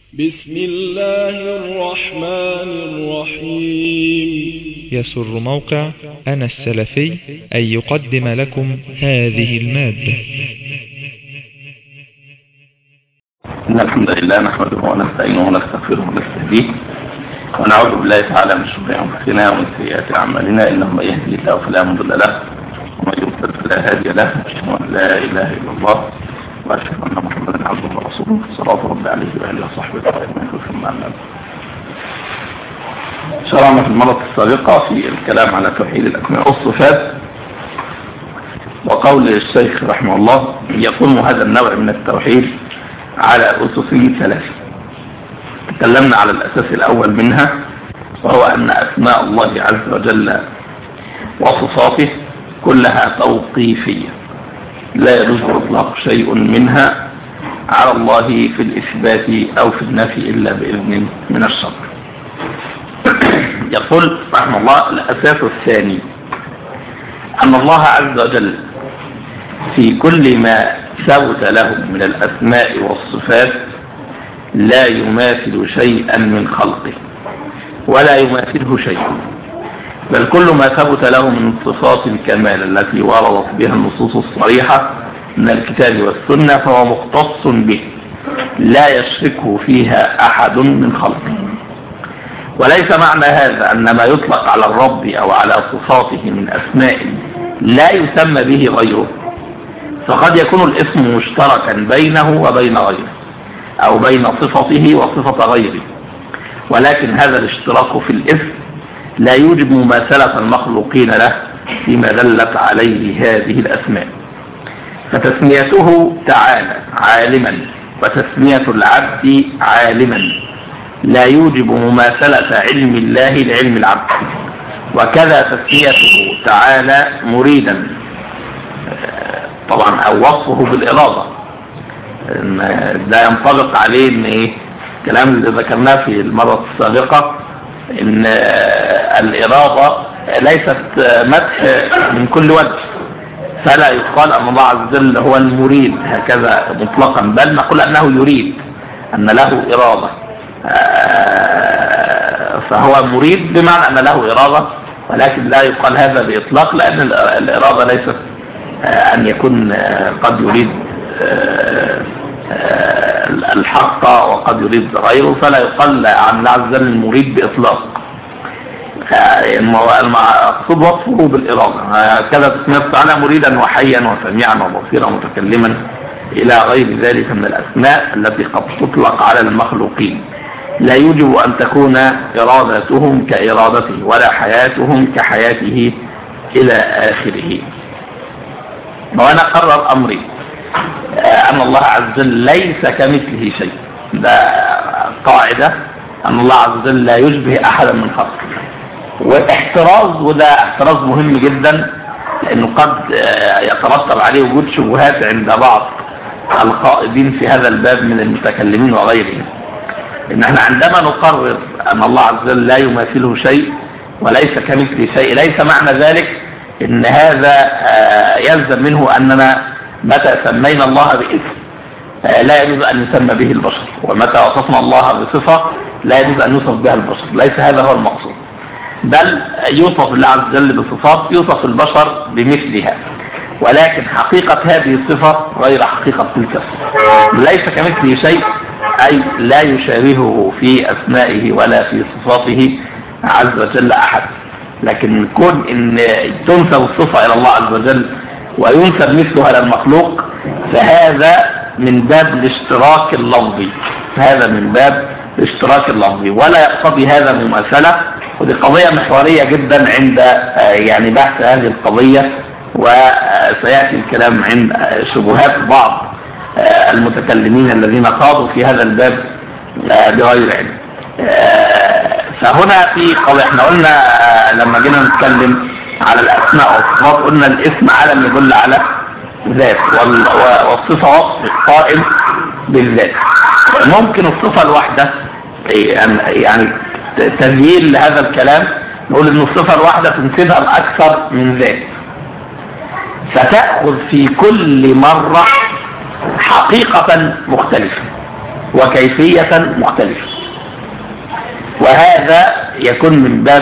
بسم الله الرحمن الرحيم. يسر موقع أنا السلفي أن يقدم لكم هذه المادة. إن الحمد لله نحمده ونستعينه ونستغفره ونستهديه ونعوذ بالله تعالى من شرور أنفسنا ومن سيئات أعمالنا، إنه من يهدي الله فلا مضل له ومن يضلل فلا هادي له، أشهد أن لا إله إلا الله وأشهد أن محمدا عبده ورسوله صلوات ربي عليه وآله وصحبه أجمعين. ثم أما بعد، شرعنا في المرة السابقة في الكلام على توحيد الأسماء والصفات، وقول الشيخ رحمه الله: يقوم هذا النوع من التوحيد على أسس ثلاثة. تكلمنا على الأساس الأول منها، وهو أن أسماء الله عز وجل وصفاته كلها توقيفية، لا يجوز إطلاق شيء منها على الله في الإثبات أو في النفي إلا بإذن من الشرع. يقول رحمه الله: الأساس الثاني أن الله عز وجل في كل ما ثبت له من الأسماء والصفات لا يماثل شيئا من خلقه ولا يماثله شيء، بل كل ما ثبت له من صفات الكمال التي وردت بها النصوص الصريحة من الكتاب والسنة فهو مختص به لا يشركه فيها أحد من خلقه. وليس معنى هذا أن ما يطلق على الرب أو على صفاته من أسماء لا يسمى به غيره، فقد يكون الاسم مشتركا بينه وبين غيره أو بين صفته وصفة غيره، ولكن هذا الاشتراك في الاسم لا يوجب مماثلة المخلوقين له فيما دلت عليه هذه الأسماء. فتسميته تعالى عالما وتسمية العبد عالما لا يوجب مماثلة علم الله لعلم العبد، وكذا تسميته تعالى مريدا طبعا أو وصفه بالإرادة لا ينطبق عليه ان ايه الكلام اللي ذكرناه في المرة السابقة، ان الإرادة ليست مدح من كل وجه، فلا يقال ان الله عز وجل هو المريد هكذا مطلقا، بل نقول انه يريد، ان له إرادة، فهو مريد بمعنى ان له إرادة، ولكن لا يقال هذا بإطلاق، لأن الإرادة ليست أن يكون قد يريد الحق وقد يريد غيره، فلا يقال عن الله عز وجل المريد بإطلاق. المقصود وصفه بالإرادة، كذا تسمية تعالى مريدا وحيا وسميعا وبصيرا متكلما إلى غير ذلك من الأسماء التي قد تطلق على المخلوقين، لا يوجب أن تكون إرادتهم كإرادته ولا حياتهم كحياته إلى آخره. وأنا قرر أمري أن الله عز وجل ليس كمثله شيء، ده قاعدة، أن الله عز وجل لا يشبه أحدا من خلقه. واحتراز، وده احتراز مهم جدا، لأنه قد يترتب عليه وجود شبهات عند بعض القائدين في هذا الباب من المتكلمين وغيرهم، إن احنا عندما نقرر أن الله عز وجل لا يماثله شيء وليس كمثله شيء، ليس معنى ذلك إن هذا يلزم منه أننا متى سمينا الله باسم لا يجوز أن يسمى به البشر، ومتى وصفنا الله بصفة لا يجوز أن يوصف بها البشر، ليس هذا هو المقصود، بل يوصف الله عز وجل بصفات يوصف البشر بمثلها، ولكن حقيقة هذه الصفة غير حقيقة تلك الصفة. ليس كمثله شيء أي لا يشابهه في أسمائه ولا في صفاته عز وجل أحد، لكن كون ان تنسب الصفة الى الله عز وجل وينسب مثلها للمخلوق فهذا من باب الاشتراك اللفظي، ولا يقتضي هذا مماثلة. ودي قضية محورية جدا عند يعني بحث هذه القضية، وسيأتي الكلام عند شبهات بعض المتكلمين الذين خاضوا في هذا الباب بغير علم. فهنا في قضية، احنا قلنا لما جينا نتكلم على الأسماء والصفات قلنا الاسم علم يدل على ذات، والصفة وصف قائم بالذات. ممكن الصفة الواحدة يعني تسهيل لهذا الكلام نقول ان الصفة الواحدة تنسبها لأكثر من ذات، فتأخذ في كل مرة حقيقة مختلفة. وكيفية مختلفة. وهذا يكون من باب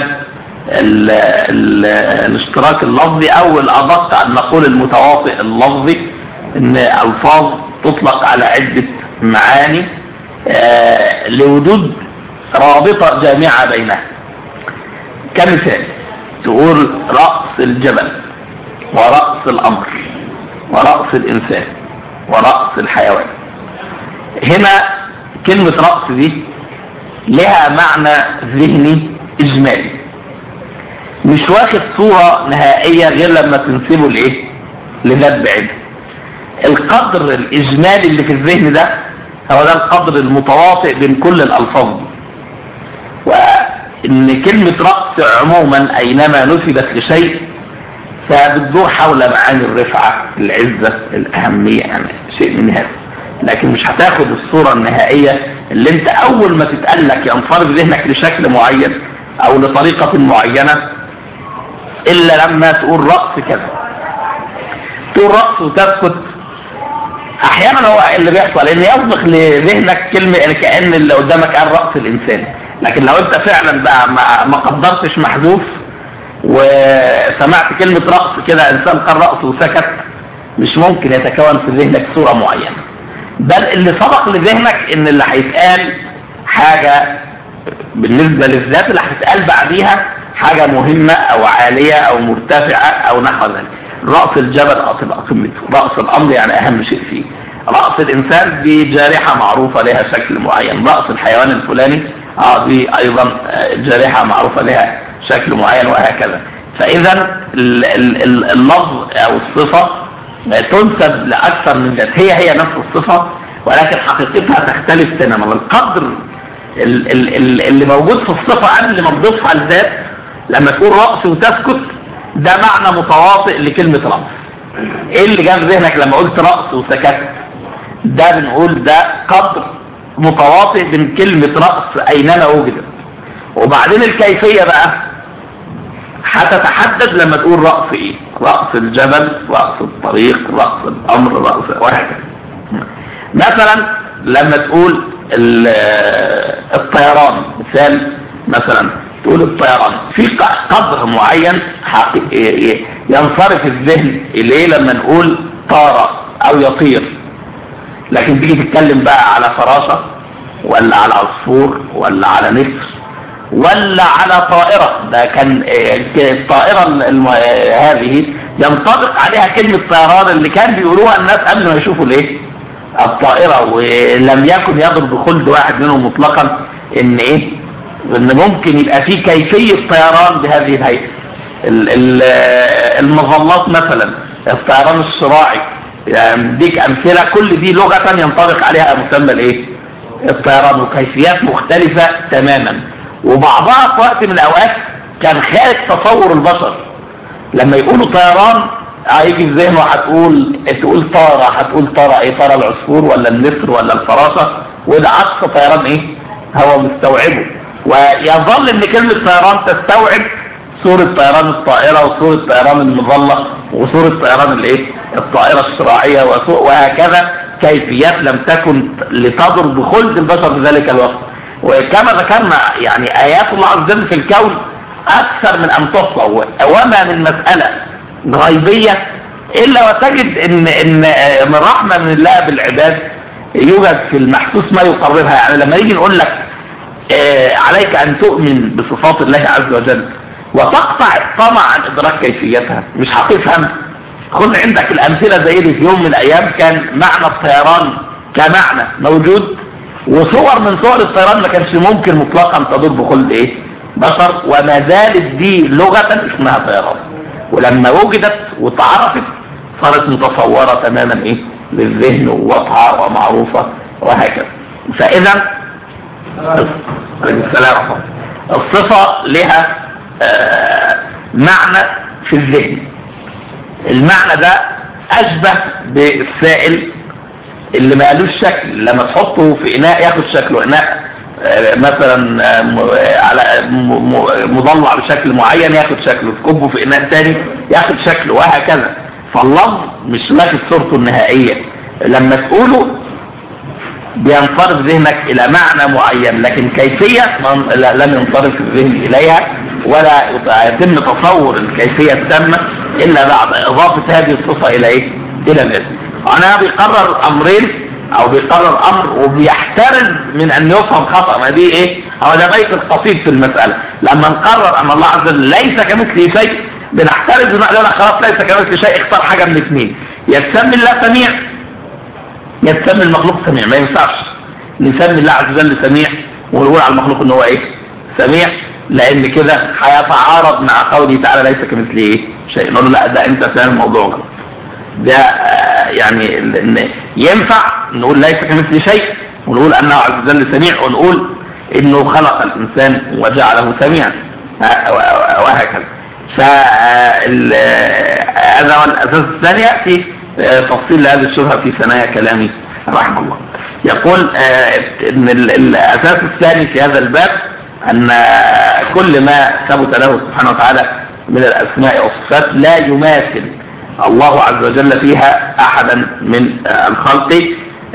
الاشتراك اللفظي، او الادق ان نقول المتواطئ اللفظي، ان الفاظ تطلق على عدة معاني لوجود رابطة جامعة بينها. كمثال تقول رأس الجبل ورأس الأمر ورأس الإنسان ورأس الحيوان. هنا كلمة رأس دي لها معنى ذهني إجمالي، مش واخد صورة نهائية غير لما تنسبه لإيه؟ لذات بعيد. القدر الإجمالي اللي في الذهن ده هو ده القدر المتواطئ بين كل الألفاظ، وإن كلمة رأس عموما أينما نسبت لشيء فبتدور حول معاني الرفعة، العزة، الأهمية، يعني شيء من هذا. لكن مش هتاخد الصورة النهائية اللي انت أول ما تتقلك ينصرف ذهنك لشكل معين أو لطريقة معينة إلا لما تقول رأس كذا. تقول رأس وتسكت. أحيانا هو اللي بيحصل إن يسبق لذهنك كلمة كأن اللي قدامك قال رأس الإنسان، لكن لو أنت فعلا بقى ما قدرتش محذوف وسمعت كلمة رأس كده، إنسان قال رأس وسكت، مش ممكن يتكون في ذهنك صورة معينة، بل اللي سبق لذهنك إن اللي هيتقال حاجة بالنسبة للذات اللي هتتقال بعديها حاجة مهمة أو عالية أو مرتفعة أو نحو ذلك. رأس الجبل تبقى قمته، رأس الأمر يعني أهم شيء فيه، رأس الإنسان دي جارحة معروفة لها شكل معين، رأس الحيوان الفلاني دي أيضا جارحة معروفة لها شكل معين، وهكذا. فإذا اللفظ أو الصفة تنسب لأكثر من ذات، هي نفس الصفة ولكن حقيقتها تختلف تماما. القدر اللي موجود في الصفة قبل ما تضيفها الذات لما تقول رأس وتسكت ده معنى متواطئ لكلمة رأس. ايه اللي جاب ذهنك لما قلت رأس وسكت؟ ده بنقول ده قدر متواطئ بين كلمة رأس أينما وجدت. وبعدين الكيفية بقى هتتحدد لما تقول رأس ايه، رأس الجبل، رأس الطريق، رأس الأمر، رأس وهكذا. مثلا لما تقول الطيران، مثال مثلا تقول الطيران في قدر معين ينصرف الذهن إليه لما نقول طار أو يطير. لكن تيجي تتكلم بقى على فراشة ولا على عصفور ولا على نسر ولا على طائرة، ده كان الطائرة هذه ينطبق عليها كلمة طيران اللي كان بيقولوها الناس قبل ما يشوفوا الايه الطائرة، ولم يكن يضرب خلد واحد منهم مطلقا ان ايه ان ممكن يبقى فيه كيفية طيران بهذه الهيئة. المظلات مثلا، الطيران الشراعي، يعني ديك امثلة، كل دي لغة ينطبق عليها مسمى الايه الطيران، وكيفيات مختلفة تماما، وبعضها في وقت من الاوقات كان خارج تصور البشر. لما يقولوا طيران هيجي في ذهنه تقول طارة، هتقول طارة ايه؟ طارة العصفور ولا النسر ولا الفراشة، وده عكس طيران ايه هو مستوعبه. ويظل ان كلمة طيران تستوعب صورة طيران الطائرة وصورة طيران المظلة وصورة طيران الايه الطائرة الشراعية وهكذا، كيفيات لم تكن لتضر بخلد البشر في ذلك الوقت. وكما ذكرنا يعني آيات الله عز وجل في الكون أكثر من أن تحصى، وما من مسألة غيبية إلا وتجد إن رحمة من الله بالعباد يوجد في المحسوس ما يقربها. يعني لما يجي نقول لك عليك أن تؤمن بصفات الله عز وجل وتقطع الطمع عن إدراك كيفيتها، مش هتفهم. خذ عندك الأمثلة زي اللي في يوم من الأيام كان معنى الطيران كمعنى موجود، وصور من صور الطيران ما كانش ممكن مطلقا تدور بخلد ايه بشر، وما زالت دي لغة اسمها طيران، ولما وجدت وتعرفت صارت متصورة تماما ايه للذهن وواضحة ومعروفة وهكذا. فاذا الصفة لها معنى في الذهن. المعنى ده اشبه بالسائل اللي ما قالوش شكل، لما تحطه في اناء ياخد شكله، اناء مثلا على مضلع بشكل معين ياخد شكله، تكبه في اناء تاني ياخد شكله وهكذا. فاللفظ مش واخد صورته النهائية. لما تقوله بينصرف ذهنك إلى معنى معين، لكن كيفية لم ينصرف الذهن إليها، ولا يتم تصور الكيفية التامة إلا بعد إضافة هذه الصفة إلى إيه؟ إلى الاسم. أنا بيقرر أمرين أو بيقرر أمر وبيحترز من أن يفهم خطأ. ما دي إيه؟ هو ده بيت القصيد في المسألة. لما نقرر أن الله عز وجل ليس كمثله شيء بنحترز بمعنى خلاص ليس كمثله شيء، اختار حاجة من اثنين، يسمي الله سميع يسمي المخلوق سميع. ما ينفعش نسمي الله عز وجل سميع ونقول على المخلوق ان هو ايه؟ سميع، لان كده هيتعارض مع قوله تعالى ليس كمثله ايه؟ شيء. نقول لا، ده انت فاهم الموضوع غلط. ده يعني ينفع نقول ليس كمثله شيء ونقول انه عز وجل سميع، ونقول انه خلق الانسان وجعله سميعا وهكذا. فهذا هو الاساس الثاني. ياتي تفصيل لهذه الشبهه في ثنايا كلامي رحمه الله. يقول ان الاساس الثاني في هذا الباب ان كل ما ثبت له سبحانه وتعالى من الاسماء والصفات لا يماثل الله عز وجل فيها احدا من الخلق.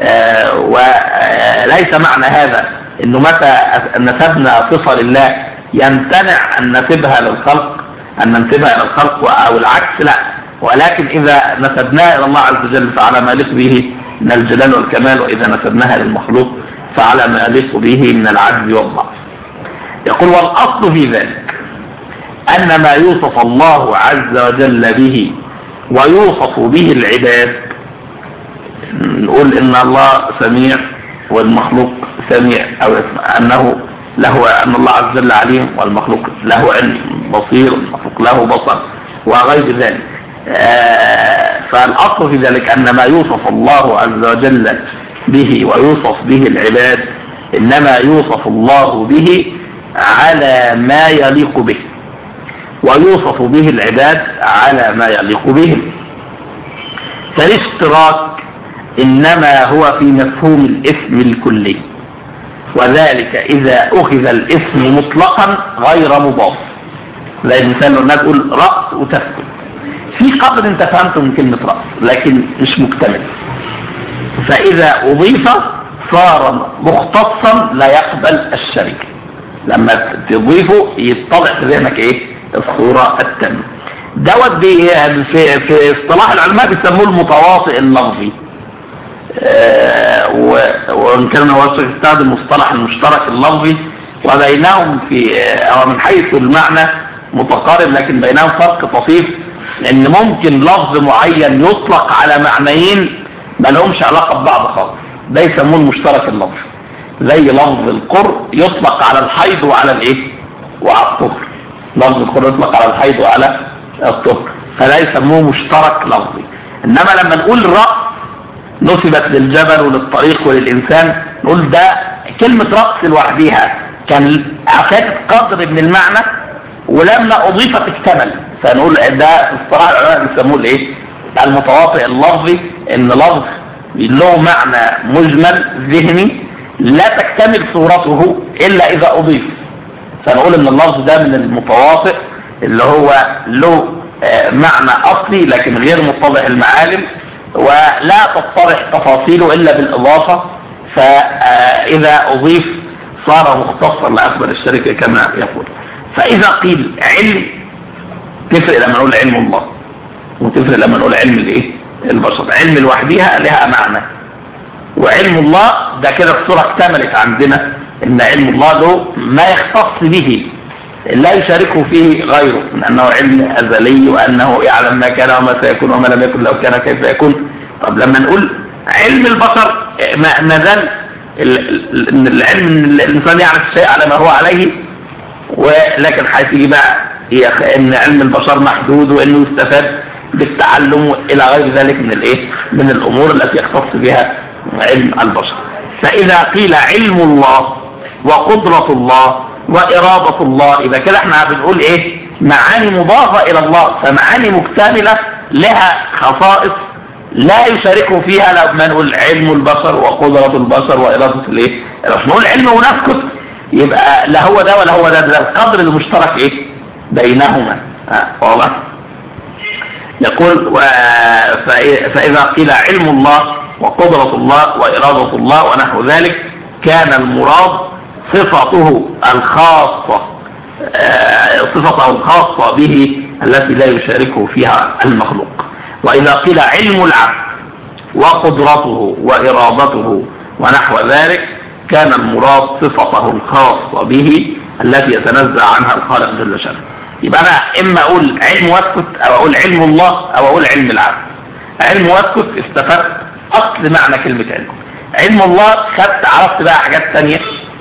وليس معنى هذا انه متى نسبنا صفه لله يمتنع ان ننسبها للخلق، او العكس، لا. ولكن اذا نسبناها الى الله عز وجل فعلى ما يليق به من الجلال والكمال، واذا نسبناها للمخلوق فعلى ما يليق به من العجز والضعف. يقول والاصل في ذلك ان ما يوصف الله عز وجل به ويوصف به العباد، نقول ان الله سميع والمخلوق سميع، او ان الله عز وجل عليم والمخلوق له علم، بصير والمخلوق له بصر، وغير ذلك. فالاصل في ذلك ان ما يوصف الله عز وجل به ويوصف به العباد انما يوصف الله به على ما يليق به، ويوصف به العباد على ما يليق بهم. فالاشتراك انما هو في مفهوم الاسم الكلي، وذلك اذا اخذ الاسم مطلقا غير مضاف. زي المثال لو نقول رأس وتسكت، في قدر انت فهمته من كلمة رأس لكن مش مكتمل، فاذا اضيف صار مختصا لا يقبل الشركة. لما تضيفه يتضح في ذهنك ايه؟ الصورة التامة. دوت في اصطلاح العلماء بيسموه المتواطئ اللفظي. وان كان هو يستخدم مصطلح المشترك اللفظي، وبينهم او من حيث المعنى متقارب، لكن بينهم فرق طفيف، لان ممكن لفظ معين يطلق على معنيين ما لهمش علاقه ببعض خالص، ده يسموه المشترك اللفظي. زي لفظ القر يطلق على الحيض وعلى الايه؟ وعلى الطهر. لفظ القر يطلق على الحيض وعلى الطهر، فده يسموه مشترك لفظي. انما لما نقول رأس نسبت للجبل وللطريق وللإنسان، نقول ده كلمة رأس لوحدها كان أعطت قدر من المعنى، ولما أضيفت اكتمل. فنقول ده اصطلاح العلماء بيسموه الايه؟ المتواطئ اللفظي، ان لفظ له معنى مجمل ذهني لا تكتمل صورته إلا إذا أضيف. فنقول ان اللفظ ده من المتواطئ اللي هو له معنى أصلي لكن غير متضح المعالم، ولا تتضح تفاصيله إلا بالإضافة، فإذا أضيف صار مختصر لأكبر الشركة كما يقول. فإذا قيل علم، تفرق لما نقول علم الله وتفرق لما نقول علم الايه؟ البشر. علم لوحدها لها معنى، وعلم الله ده كده الصورة اكتملت عندنا، ان علم الله ده ما يختص به لا يشاركه فيه غيره، من انه علم ازلي وانه يعلم ما كان وما سيكون وما لم يكن لو كان كيف يكون. طب لما نقول علم البشر ما زال العلم ان الانسان يعرف الشيء على ما هو عليه، ولكن هتيجي بقى ان علم البشر محدود وانه يستفاد بالتعلم الى غير ذلك من الايه؟ من الامور التي يختص بها علم البشر. فاذا قيل علم الله وقدرة الله وإرادة الله، إذا كده احنا بنقول ايه؟ معاني مضافة إلى الله، فمعاني مكتملة لها خصائص لا يشاركه فيها لما نقول علم البشر وقدرة البشر وإرادة الايه؟ نقول علم ونسكت، يبقى لا هو ده ولا هو ده، ده القدر المشترك ايه؟ بينهما. واضح؟ يقول فإذا قيل علم الله وقدرة الله وإرادة الله ونحو ذلك، كان المراد صفته الخاصة به التي لا يشاركه فيها المخلوق. وإذا قيل علم العبد وقدرته وإرادته ونحو ذلك، كان المراد صفته الخاصة به التي يتنزع عنها الخالق جل شأنه. يبقى أنا إما أقول علم واسكت، أو أقول علم الله، أو أقول علم العبد. علم واسكت استفدت أصل معنى كلمة علم. علم الله عرفت بقى حاجات ثانية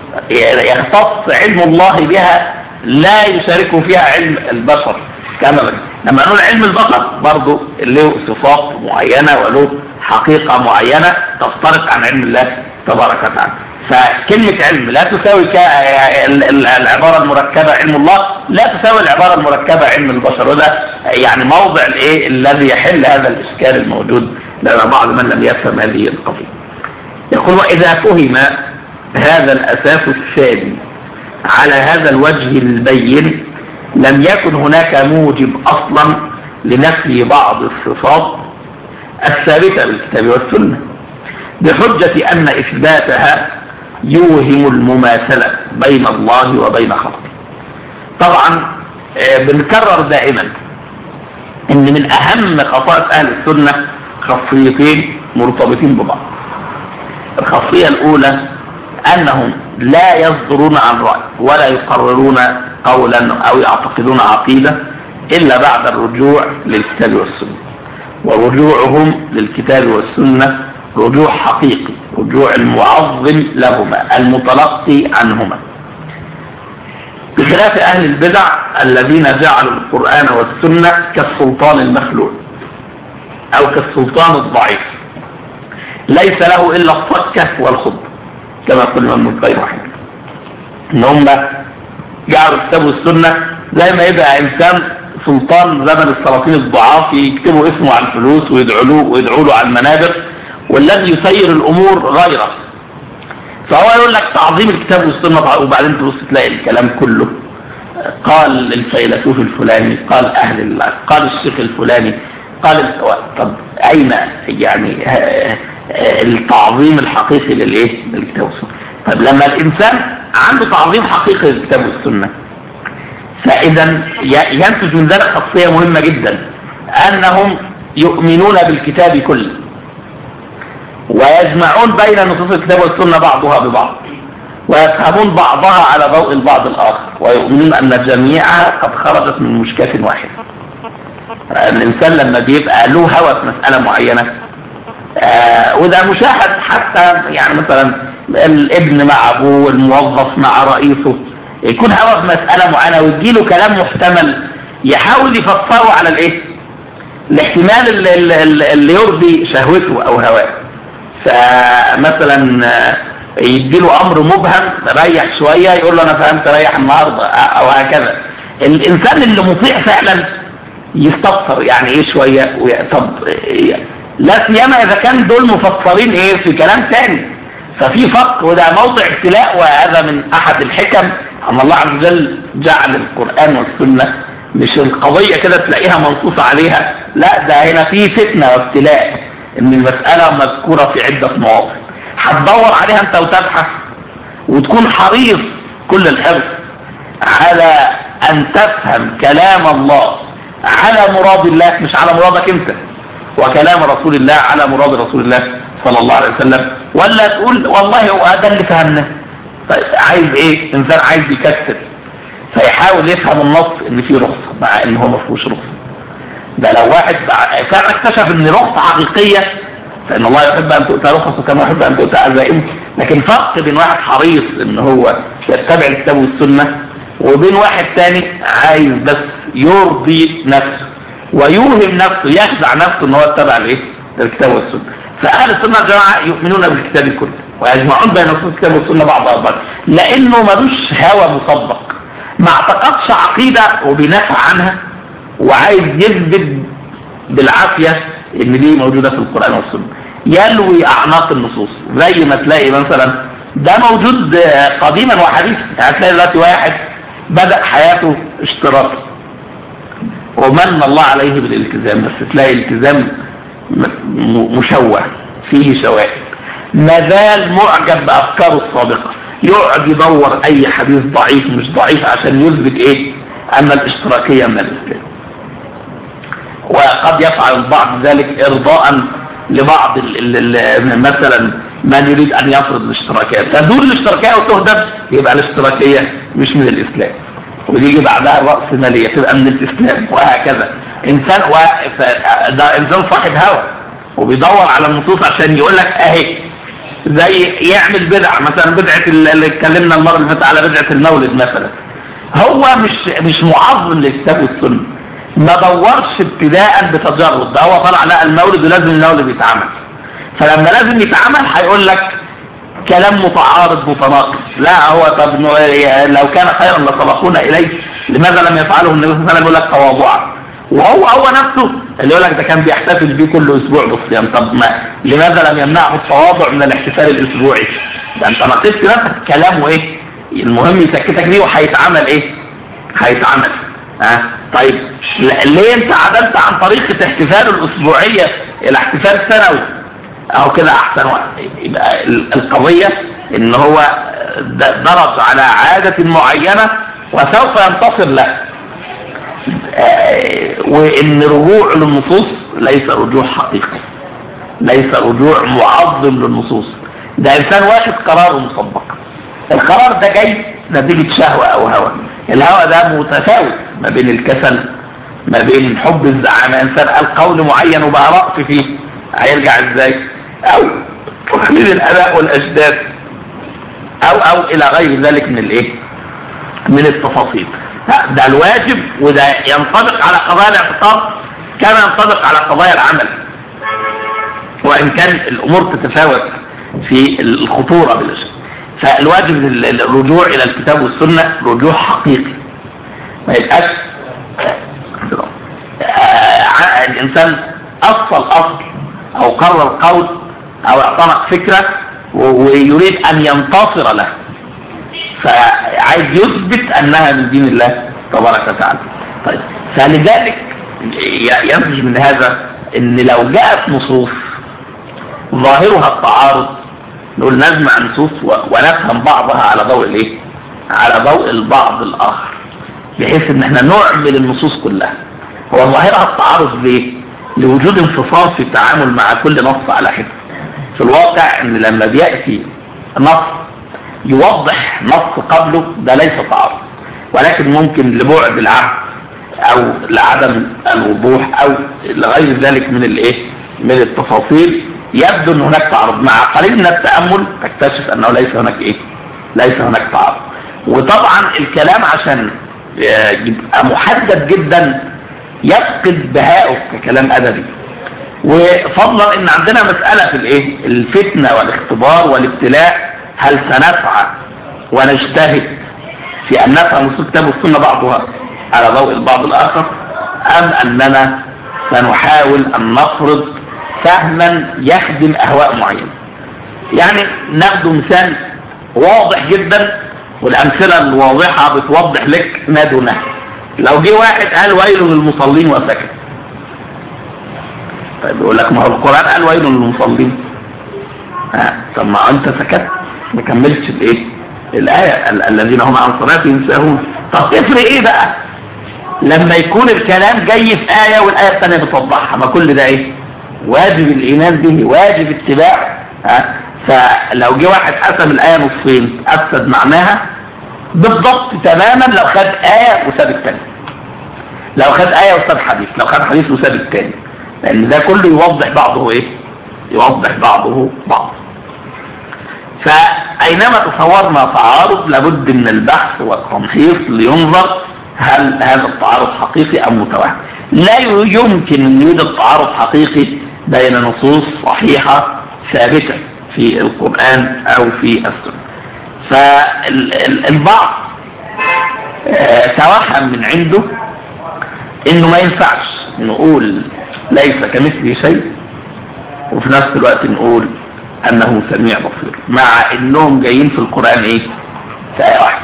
يختص علم الله بها لا يشاركه فيها علم البشر. كما لما نقول علم البشر برضو له صفات معينة وله حقيقة معينة تفترق عن علم الله تبارك وتعالى. فكلمة علم لا تساوي العبارة المركبة علم الله لا تساوي العبارة المركبة علم البشر. وده يعني موضع الذي يحل هذا الإشكال الموجود لدى بعض من لم يفهم هذه القضية. يقول: وإذا فهم هذا الأساس الثاني على هذا الوجه البين، لم يكن هناك موجب أصلا لنفي بعض الصفات الثابتة بالكتاب والسنة، بحجة أن إثباتها يوهم المماثلة بين الله وبين خلقه. طبعا بنكرر دائما ان من اهم خصائص اهل السنة خاصيتين مرتبطين ببعض. الخاصية الاولى انهم لا يصدرون عن رأي ولا يقررون قولا او يعتقدون عقيدة الا بعد الرجوع للكتاب والسنة، ورجوعهم للكتاب والسنة رجوع حقيقي، رجوع المعظم لهما المتلقي عنهما، بخلاف أهل البدع الذين جعلوا القرآن والسنة كالسلطان المخلوع أو كالسلطان الضعيف ليس له إلا الصكة والخطبة، كما قلنا ابن القيم رحمه الله، إن هم جعلوا الكتاب والسنة زي ما يبقى إنسان سلطان زمن السلاطين الضعاف يكتبوا اسمه على الفلوس ويدعوا له على المنابر، والذي يسير الأمور غيره. فهو يقول لك تعظيم الكتاب والسنة، وبعدين تبص تلاقي الكلام كله قال الفيلسوف الفلاني، قال الشيخ الفلاني، طب أين يعني التعظيم الحقيقي للكتاب والسنة؟ طب لما الإنسان عنده تعظيم حقيقي للكتاب والسنة، فإذا ينتج من ذلك خاصية مهمة جدا، أنهم يؤمنون بالكتاب كله ويجمعون بين نصوص الكتاب والسنة بعضها ببعض، ويفهمون بعضها على ضوء البعض الآخر، ويؤمنون أن جميعها قد خرجت من مشكاة واحد. الإنسان لما بيبقى له هوى في مسألة معينة، وده مشاهد حتى يعني مثلا الابن مع أبوه، الموظف مع رئيسه، يكون هوى في مسألة معينة ويجيله كلام محتمل يحاول يفسره على الاحتمال اللي يرضي شهوته أو هواه. فمثلا يديله امر مبهم ريح شوية، يقول له انا فهمت ريح النهاردة او هكذا. الانسان اللي مطيع فعلا يستفسر يعني ايه شوية، طب لا سيما اذا كان دول مفسرين في كلام تاني، ففي فرق، وده موضع ابتلاء. وهذا من احد الحكم ان الله عز وجل جعل القرآن والسنة مش القضية كده تلاقيها منصوص عليها، لا ده هنا في فتنة وابتلاء، ان المسألة مذكورة في عدة مواضع، هتدور عليها انت وتبحث وتكون حريص كل الحرص على ان تفهم كلام الله على مراد الله مش على مرادك انت، وكلام رسول الله على مراد رسول الله صلى الله عليه وسلم، ولا تقول والله هو ده اللي فهمناه. طيب عايز ايه؟ انسان عايز يكسر فيحاول يفهم النص ان فيه رخصة مع ان هو ما فيهوش رخصة. ده لو واحد فعلا اكتشف ان رخصة حقيقية، فان الله يحب ان تؤتى رخصه كما يحب ان تؤتى عزائمه. لكن فرق بين واحد حريص ان هو يتبع الكتاب والسنة، وبين واحد تاني عايز بس يرضي نفسه ويوهم نفسه، يخدع نفسه ان هو يتبع الكتاب والسنة. فأهل السنة الجماعة يؤمنون بالكتاب كله ويجمعون بين نصوص الكتاب والسنة بعضها بعض، لانه ملوش هوى مسبق، ما اعتقدش عقيدة وبينافع عنها وعايز يثبت بالعافية ان دي موجودة في القرآن والسنة، يلوي اعناق النصوص. زي ما تلاقي مثلا ده موجود قديما وحديثا، هتلاقي دلوقتي واحد بدأ حياته اشتراكي ومن الله عليه بالالتزام، بس تلاقي الالتزام مشوه فيه شواهد، ما زال معجب بأفكاره السابقة، يقعد يدور أي حديث ضعيف مش ضعيف عشان يثبت إيه؟ أن الاشتراكية من الإسلام. وقد يفعل البعض ذلك إرضاء لبعض مثلا من يريد أن يفرض الاشتراكية، تدور الاشتراكية وتهدف، يبقى الاشتراكية مش من الإسلام، ويجي بعدها الرأسمالية تبقى من الإسلام، وهكذا. ده إنسان صاحب هوى وبيدور على النصوص عشان يقول لك أهي، زي يعمل بدعة مثلا، بدعة اللي اتكلمنا المرة اللي فاتت على بدعة المولد مثلا. هو مش معظم للكتاب والسنة، ما دورش ابتداء بتجرد، ده هو طلع لقى المولد ولازم المولد يتعمل، فلما لازم يتعمل هيقول لك كلام متعارض متناقض. لا، هو طب لو كان خيرا لسبقونا اليه لماذا لم يفعله النبي صلى الله عليه وسلم؟ يقول لك تواضعا. وهو نفسه اللي يقول لك ده كان بيحتفل بيه كل اسبوع بالصيام، طب ما لماذا لم يمنعه التواضع من الاحتفال الاسبوعي؟ ده انت ناقصت نفسك كلامه ايه؟ المهم يسكتك ليه وهيتعمل ايه؟ هيتعمل. طيب ليه انت عدلت عن طريقة احتفاله الاسبوعية الى احتفال سنوي او كده احسن؟ يبقى القضية ان هو درج على عادة معينة وسوف ينتصر له، وان رجوع للنصوص ليس رجوع حقيقي، ليس رجوع معظم للنصوص، ده انسان واخد قرار مسبق، القرار ده جاي نتيجة شهوة او هوى، الهوى ده متفاوت ما بين الكسل، ما بين حب الزعامة، انسان قال قول معين وبقى رأس فيه، هيرجع ازاي؟ او تقليد الاباء والاجداد او الى غير ذلك من الايه؟ من التفاصيل. ده الواجب، وده ينطبق على قضايا الاعتقاد كما ينطبق على قضايا العمل، وان كان الامور تتفاوت في الخطورة بالشيء. فالواجب الرجوع الى الكتاب والسنة رجوع حقيقي، ما يبقاش الانسان اصل او قرر قول او اعتنق فكرة ويريد ان ينتصر له، فعايز يثبت انها من دين الله تبارك وتعالى. طيب فلذلك ينتج من هذا ان لو جاءت نصوص ظاهرها التعارض نقول نجمع النصوص ونفهم بعضها على ضوء الايه؟ على ضوء البعض الاخر، بحيث ان احنا نعمل النصوص كلها. هو ظاهرها التعارض ليه؟ لوجود انفصال في التعامل مع كل نص على حده. في الواقع ان لما بيأتي نص يوضح نص قبله ده ليس تعارض، ولكن ممكن لبعد العهد او لعدم الوضوح او لغير ذلك من الايه؟ من التفاصيل يبدو ان هناك تعارض، مع قليل من التأمل تكتشف انه ليس هناك ايه؟ ليس هناك تعارض. وطبعا الكلام عشان يبقى محدد جدا يفقد بهاءه ككلام ادبي، وفضلا ان عندنا مسألة في الايه؟ الفتنة والاختبار والابتلاء، هل سنسعى ونجتهد في ان نفهم نصوص الكتاب والسنة بعضها على ضوء البعض الاخر، ام اننا سنحاول ان نفرض فهما يخدم اهواء معينة؟ يعني ناخد مثال واضح جدا، والامثلة الواضحة بتوضح لك ما دونها. لو جه واحد قال ويل للمصلين وسكت، طيب يقول لك ما هو القرآن قال ويل للمصلين، طب ما انت سكت ما كملتش الايه؟ الآية الذين هم عن صلاتهم ساهون. طب تفرق ايه بقى لما يكون الكلام جاي في آية والآية الثانية بتوضحها؟ ما كل ده ايه؟ واجب الإيمان به، واجب اتباعه. فلو جه واحد قسم الآية نصفين أفسد معناها بالضبط تماما لو خد آية وساب الثانية، لو خد آية وساب حديث، لو خد حديث وساب الثاني، لأن ده كله يوضح بعضه ايه؟ يوضح بعضه بعض. فأينما تصورنا تعارض لابد من البحث والتمحيص لينظر هل هذا التعارض حقيقي أم متوهم. لا يمكن أن يوجد تعارض حقيقي بين نصوص صحيحة ثابتة في القرآن أو في السنة. فالبعض توهم من عنده إنه ما ينفعش نقول ليس كمثله شيء وفي نفس الوقت نقول أنه سميع بصير، مع إنهم جايين في القرآن إيه؟ في آية واحدة.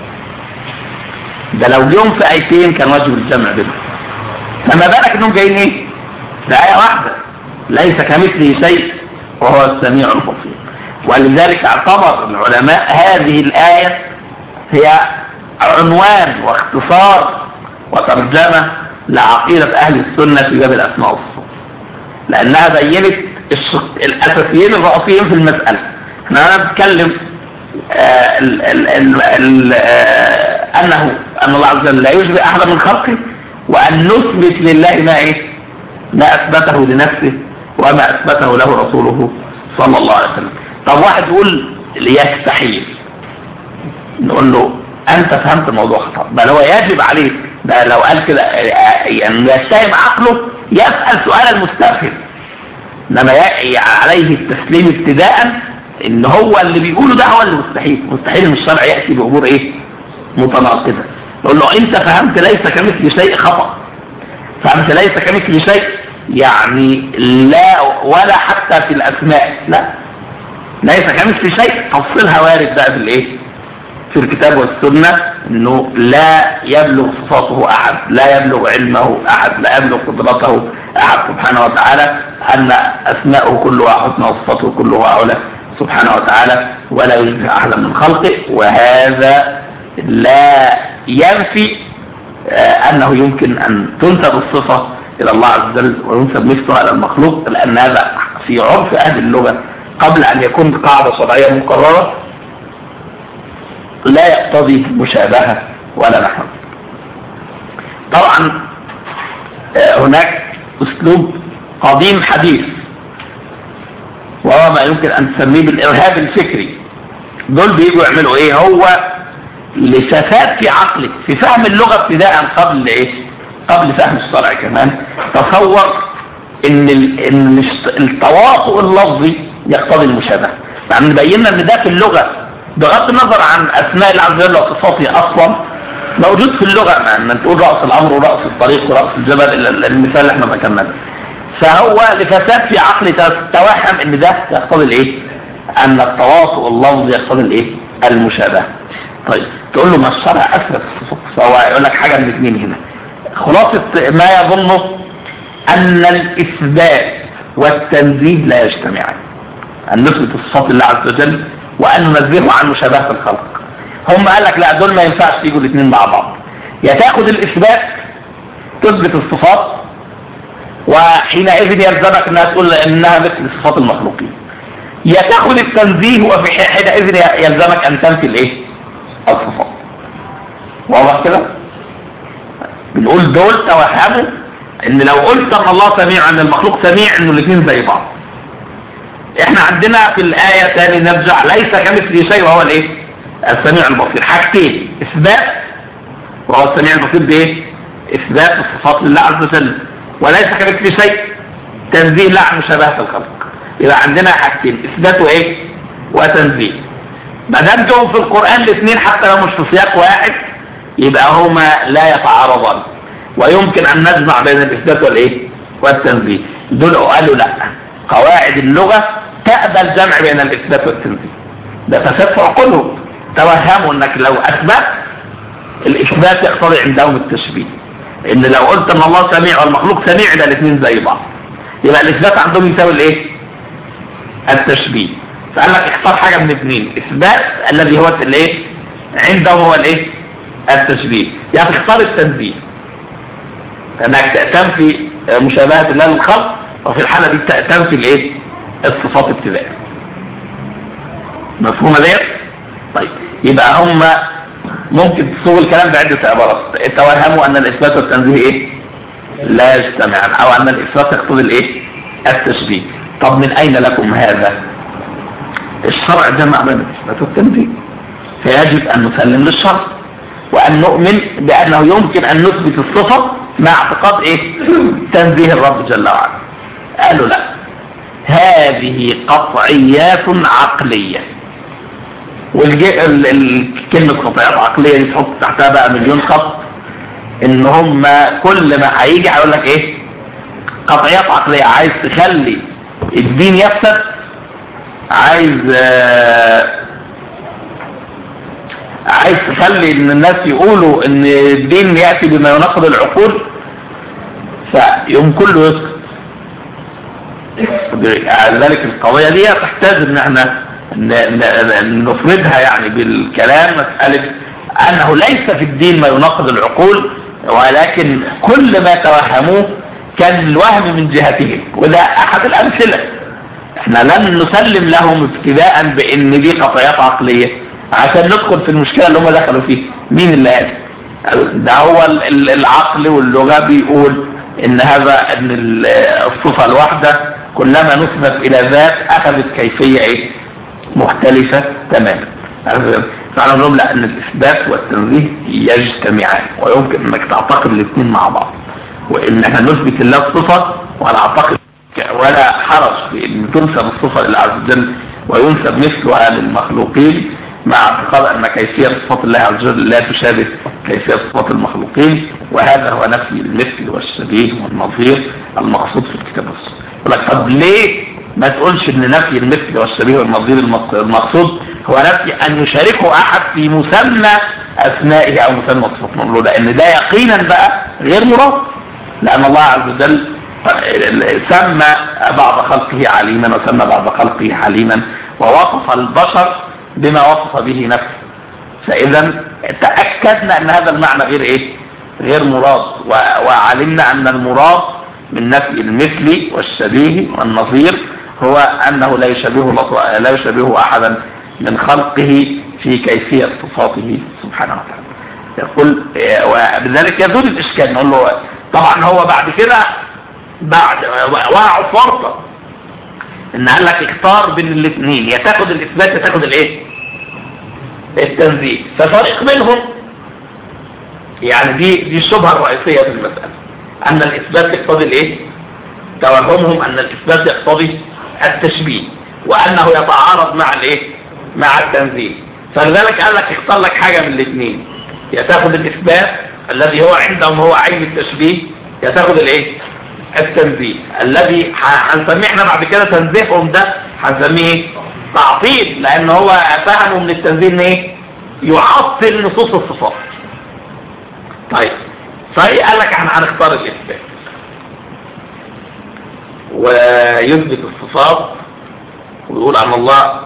ده لو جيهم في آيتين كان واجب الجمع بينهم، فما بالك إنهم جايين إيه؟ في آية واحدة، ليس كمثله شيء وهو السميع البصير. ولذلك اعتبر العلماء هذه الآية هي عنوان واختصار وترجمة لعقيدة أهل السنة في باب الأسماء والصفات، لأنها بينت الأساسيين الرئيسيين في المسألة. احنا بنتكلم أن الله عز وجل لا يشبه أحد من خلقه، وأن نثبت لله ما أثبته لنفسه وما أثبته له رسوله صلى الله عليه وسلم. طب واحد يقول يستحيل، نقول له أنت فهمت الموضوع خطأ، بل هو يجب عليك، ده لو قال كده يعني يتهم عقله يسأل سؤال المستفهم، انما عليه التسليم ابتداء ان هو اللي بيقوله ده هو اللي مستحيل ان الشرع يأتي بأمور متناقضة. نقول له انت فهمت ليس كمثل شيء خطأ، فهمت ليس كمثل شيء يعني لا، ولا حتى في الأسماء لا، ليس كمثل شيء تفصيلها وارد بقى في الكتاب والسنة، انه لا يبلغ صفاته احد، لا يبلغ علمه احد، لا يبلغ قدرته احد سبحانه وتعالى، ان اسماءه كلها حسنى وصفاته كلها علا سبحانه وتعالى، ولا يشبه احدا من خلقه. وهذا لا ينفي انه يمكن ان تنسب الصفة الى الله عز وجل وينسب مثلها الى المخلوق، لان هذا في عرف اهل اللغة قبل ان يكون قاعدة شرعية مقررة لا يقتضي مشابهة ولا نحو. طبعا هناك اسلوب قديم حديث وهو ما يمكن ان تسميه بالارهاب الفكري. دول بيجوا يعملوا ايه؟ هو لسفات في عقلك في فهم اللغة ابتداء قبل فهم الشرع كمان، تصور ان التواطؤ اللفظي يقتضي المشابهة. يعني بينا ان ده في اللغة بغض النظر عن اسماء الله عز وجل وصفاته اصلا موجود في اللغة، ما تقول رأس الامر ورأس الطريق ورأس الجبل، المثال اللي احنا ذكرناه ده. فهو لفساد في عقل توهم ان ده يقتضي ان التواطؤ اللفظي يقتضي المشابهة. طيب تقول له ما الشرع اثبت الصفات، فهو يقول لك حاجة من الاثنين هنا. خلاصة ما يظنه ان الاثبات والتنزيه لا يجتمعان، ان نثبت صفات الله عز وجل وأن ننزهه عن مشابهة الخلق. هم قال لك لا، دول ما ينفعش يجوا الاثنين مع بعض، يا تاخد الإثبات تثبت الصفات وحينئذ يلزمك انها تقول انها مثل صفات المخلوقين، يا تاخد التنزيه وفي حينئذ يلزمك ان تنفي الصفات. واضح كده؟ بنقول دول توهموا ان لو قلت ان الله سميع ان المخلوق سميع انه الاثنين زي بعض. احنا عندنا في الآية تاني نرجع ليس كمثل شيء وهو السميع البصير. حاجتين: اثبات وهو السميع البصير اثبات الصفات لله عز وجل، وليس كمثل شيء تنزيه لا عن مشابهة الخلق. يبقى عندنا حاجتين: اثبات وتنزيه. ما دام جم في القرآن الاثنين حتى لو مش في سياق واحد يبقى هما لا يتعارضان، ويمكن ان نجمع بين الاثبات والتنزيه. دول قالوا لا، قواعد اللغة تقبل جمع بين الإثبات والتنزيه. ده فساد في عقولهم، توهموا انك لو اثبت الإثبات يقتضي عندهم التشبيه، ان لو قلت ان الله سميع والمخلوق سميع ده الاثنين زي بعض، يبقى الإثبات عندهم يساوي التشبيه. فقال لك اختار حاجة من اثنين: اثبات الذي هو عندهم هو التشبيه، يعني تختار التنزيه انك تنفي مشابهة الله للخلق، وفي الحالة دي تنفي الصفات ابتداء. مفهومة ديت؟ طيب يبقى هم ممكن تصوغ الكلام بعدة عبارات. توهموا ان الاثبات والتنزيه لا يجتمعان، او ان الاثبات يقتضي التشبيه. طب من اين لكم هذا؟ الشرع جمع بين الاثبات والتنزيه، فيجب ان نسلم للشرع وان نؤمن بانه يمكن ان نثبت الصفة مع اعتقاد تنزيه الرب جل وعلا. قالوا لا، هذه قطعيات عقلية. والكلمة قطعيات عقلية دي تحط تحتها بقى مليون خط، ان هم كل ما هيجي هيقول لك قطعيات عقلية. عايز تخلي الدين يفسد، عايز تخلي ان الناس يقولوا ان الدين يأتي بما يناقض العقول، فيوم كله يسكت. ذلك القضية دي تحتاج ان احنا نفردها يعني بالكلام، مسألة انه ليس في الدين ما يناقض العقول، ولكن كل ما توهموه كان الوهم من جهتهم، وده احد الامثلة. احنا لن نسلم لهم ابتداء بان دي قضايات عقلية عشان ندخل في المشكلة اللي هم دخلوا فيها. مين اللي قال؟ ده هو العقل واللغة بيقول ان هذا ان الصفة الواحدة كلما نسبت الى ذات اخذت كيفية ايه مختلفة تماما. فعلا نقول لا، ان الاثبات والتنزيه يجتمعان، ويمكن انك تعتقد الاثنين مع بعض، وان احنا نثبت الله الصفة ونعتقد ولا حرج في ان تنسب الصفة لله عز وجل وينسب مثلها للمخلوقين، مع اعتقاد ان كيفية صفات الله عز وجل لا تشابه كيفية صفات المخلوقين، وهذا هو نفي المثل والشبيه والنظير المقصود في الكتاب والسنة. يقول لك طب ليه ما تقولش ان نفي المثل والشبيه والنظير المقصود هو نفي ان يشاركه احد في مسمى اسمائه او مسمى صفات مملوء، لان ده يقينا بقى غير مراد، لان الله عز وجل سمى بعض خلقه عليما وسمى بعض خلقه حليما، ووصف البشر بما وصف به نفسه. فاذا تأكدنا ان هذا المعنى غير ايه غير مراد، وعلمنا ان المراد من نفي المثل والشبيه والنظير هو انه لا يشبه احدا من خلقه في كيفية صفاته سبحانه وتعالى. يقول وبذلك يزول الاشكال. نقول له طبعا هو بعد كده بعد وقعوا فرصة ان قال لك اختار بين الاثنين، يا تاخد الاثبات يا تاخد الايه التنزيه، ففرق بينهم. يعني دي الشبهة الرئيسية في المسألة، ان الاثبات يقتضي الايه توهمهم ان الاثبات يقتضي التشبيه، وانه يتعارض مع الايه مع التنزيه. فلذلك قال لك اختار لك حاجة من الاثنين، يا تاخد الاثبات الذي هو عندهم هو عين التشبيه، يا تاخد الايه التنزيه الذي هنسميه احنا بعد كده تنزيههم ده هنسميه تعطيل، لان هو فهموا من التنزيه ان ايه يعطل نصوص الصفات. طيب صحيح قال لك احنا هنختار الاثبات ويثبت الصفات ويقول عن الله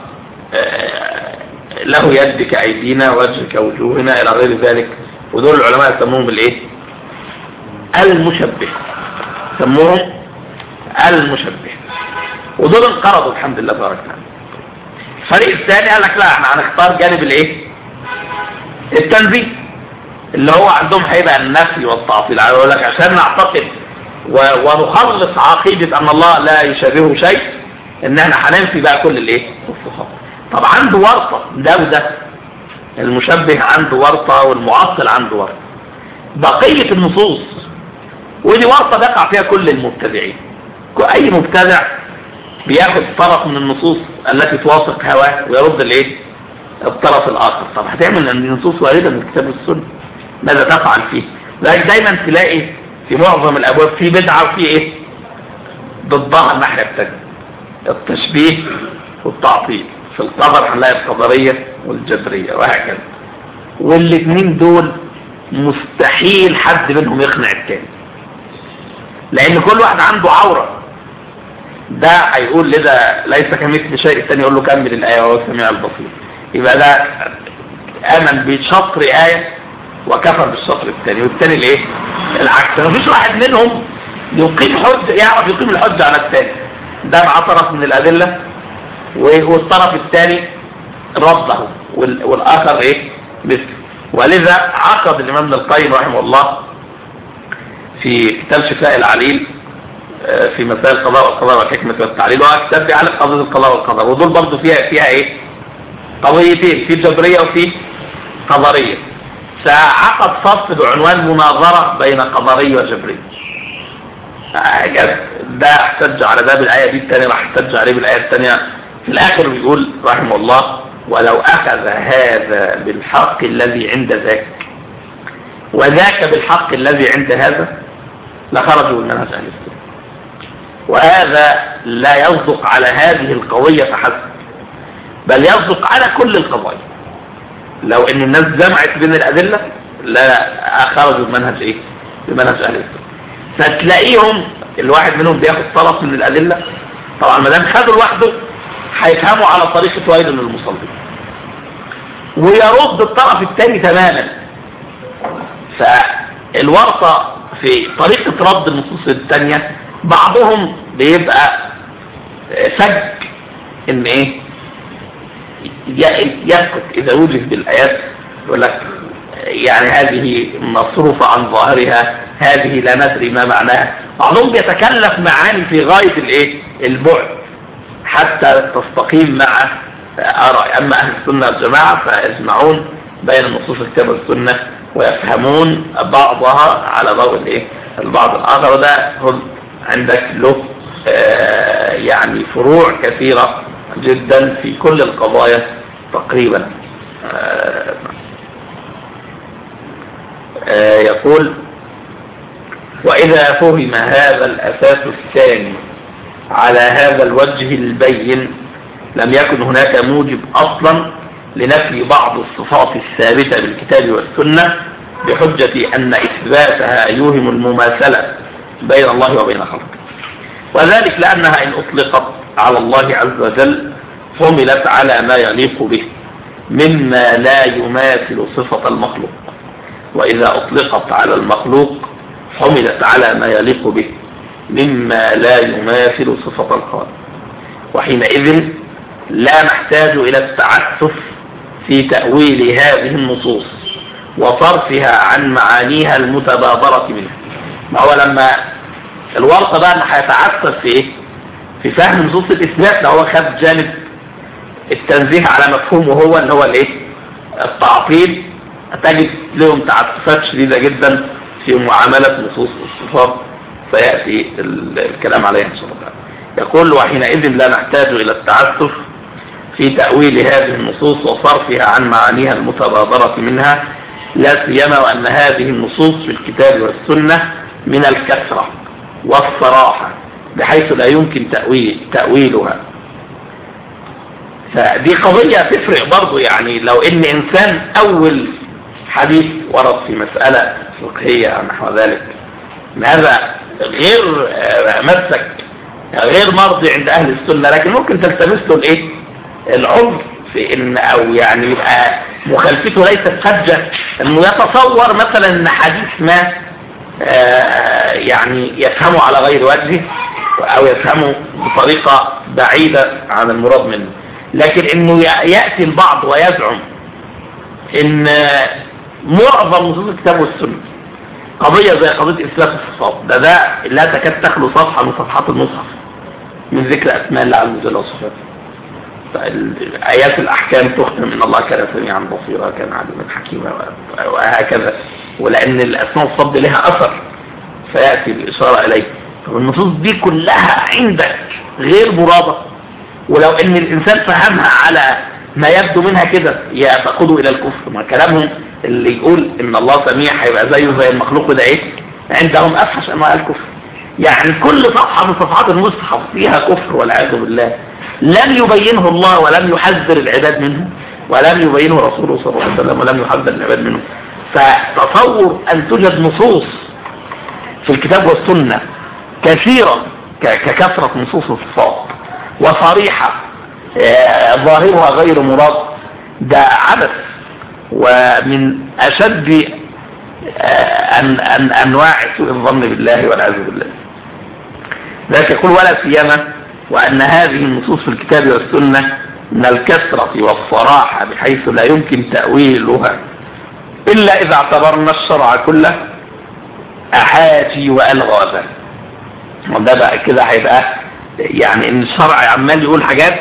له يد كأيدينا وجه كوجوهنا الى غير ذلك، ودول العلماء يسموهم بالايه المشبه، سموهم المشبه، ودول انقرضوا الحمد لله تبارك وتعالى. الفريق الثاني قال لك لا احنا هنختار جانب الايه التنزيه اللي هو عندهم هيبقى النفي والتعطيل. يقول لك عشان نعتقد ونخلص عقيدة ان الله لا يشابهه شيء ان احنا هننفي بقى كل الايه الصفات. طب عنده ورطة ده وده، المشبه عنده ورطة والمعطل عنده ورطة. بقية النصوص ودي ورطة بيقع فيها كل المبتدعين، اي مبتدع بياخد طرف من النصوص التي توافق هواه ويرد الايه الطرف الاخر. طب هتعمل ان النصوص واردة من الكتاب والسنة، ماذا تفعل فيه؟ لذلك دايما تلاقي في معظم الابواب في بدعة وفي ايه ضدها الناحية التانية، التشبيه والتعطيل. في القدر هنلاقي القدرية والجبرية وهكذا، والاثنين دول مستحيل حد منهم يقنع التاني، لان كل واحد عنده عورة. ده هيقول لده ليس كمثل شيء، الثاني يقول له كمل الآية وهو السميع البصير. يبقى ده آمن بشطر آية وكفر بالشطر الثاني، والثاني الايه العكس. مفيش واحد منهم يقيم حجة يعرف يقيم الحجة على الثاني، ده مع طرف من الأدلة والطرف الثاني رده والآخر ايه مثل. ولذا عقد الإمام ابن القيم رحمه الله في كتاب شفاء العليل في مسائل القضاء والقدر والحكمة والتعليل، وهو كتاب بيعالج قضية القضاء والقدر، ودول برضه فيها ايه قضيتين، في جبرية وفي قدرية. فعقد فصل بعنوان مناظرة بين قدرية وجبرية. ده احتج على ده بالآية دي، الثاني راح احتج عليه بالآية الثانية. في الآخر بيقول رحمه الله ولو أخذ هذا بالحق الذي عند ذاك وذاك بالحق الذي عند هذا لخرجوا من منهج أهل السنة. وهذا لا يصدق على هذه القضية فحسب، بل يصدق على كل القضايا. لو ان الناس جمعت بين الأدلة لا خرجوا بمنهج ايه بمنهج أهل السنة. فتلاقيهم الواحد منهم بياخد طرف من الأدلة، طبعا ما دام خدوا لوحده هيفهموا على طريقة ويل للمصلين، ويرد الطرف الثاني تماما. فالورطة في طريقة رد النصوص الثانية بعضهم بيبقى فج ان ايه يسكت اذا وجد بالايات، يقول لك يعني هذه مصروفة عن ظاهرها، هذه لا ندري ما معناها. بعضهم بيتكلف معاني في غاية الايه البعد حتى تستقيم مع آراء. اما اهل السنة والجماعة فيجمعون بين النصوص الكتاب والسنة ويفهمون بعضها على ضوء الايه البعض الاخر، وده هم عندك له يعني فروع كثيرة جدا في كل القضايا تقريبا. يقول: وإذا فهم هذا الأساس الثاني على هذا الوجه البين لم يكن هناك موجب أصلا لنفي بعض الصفات الثابتة بالكتاب والسنة بحجة أن إثباتها يوهم المماثلة بين الله وبين خلقه، وذلك لأنها إن أطلقت على الله عز وجل حملت على ما يليق به مما لا يماثل صفة المخلوق، وإذا أطلقت على المخلوق حملت على ما يليق به مما لا يماثل صفة الخالق، وحينئذ لا نحتاج إلى التعسف في تأويل هذه النصوص وصرفها عن معانيها المتبادرة منها. ما هو لما الورطة بقى أنه هيتعسف في إيه؟ في فهم نصوص الإثبات، لو هو خد جانب التنزيه على مفهومه هو اللي هو الإيه التعطيل، تجد لهم تعسفات شديدة جدا في معاملة نصوص الصفات، سيأتي الكلام عليها إن شاء الله. يقول: وحينئذ لا نحتاج إلى التعسف في تأويل هذه النصوص وصرفها عن معانيها المتبادرة منها، لا سيما وأن هذه النصوص في الكتاب والسنة من الكثرة والصراحة بحيث لا يمكن تأويلها. فدي قضية تفرق برضو، يعني لو إن إنسان أول حديث ورد في مسألة فقهية أو نحو ذلك، هذا غير مسك غير مرضي عند أهل السنة، لكن ممكن تلتمس له الإيه العذر في إن أو يعني يبقى مخالفته ليست حجة، إنه يتصور مثلا إن حديث ما يعني يفهمه على غير وجهه أو يفهمه بطريقة بعيدة عن المراد منه، لكن إنه يأتي البعض ويزعم إن معظم نصوص الكتاب والسنة قضية زي قضية إثبات الصفات، ده لا تكاد تخلو صفحة من صفحات المصحف من ذكر أسماء الله عز وجل وصفاته. آيات الأحكام تختم إن الله كان سميعا بصيرا كان عليما حكيما وهكذا، ولأن الأسماء والصفات لها أثر فيأتي الإشارة إليه. النصوص دي كلها عندك غير مرادة، ولو إن الإنسان فهمها على ما يبدو منها كده يتقودوا إلى الكفر. ما كلامهم اللي يقول إن الله سميع هيبقى زيه زي المخلوق ده إيه عندهم أفحش أنواع الكفر. يعني كل صفحة من صفحات المصحف فيها كفر والعياذ بالله لم يبينه الله ولم يحذر العباد منه، ولم يبينه رسوله صلى الله عليه وسلم ولم يحذر العباد منه. فتصور أن توجد نصوص في الكتاب والسنة كثيرة ككثرة نصوص الصفات وصريحة ظاهرها غير مراد، ده عبث ومن أشد أنواع سوء الظن بالله والعياذ بالله. ذلك يقول: ولا سيما وأن هذه النصوص في الكتاب والسنة من الكثرة والصراحة بحيث لا يمكن تأويلها إلا إذا اعتبرنا الشرع كله أحاجي وألغاذا. وده بقى كده هيبقى يعني إن الشرع عمال يقول حاجات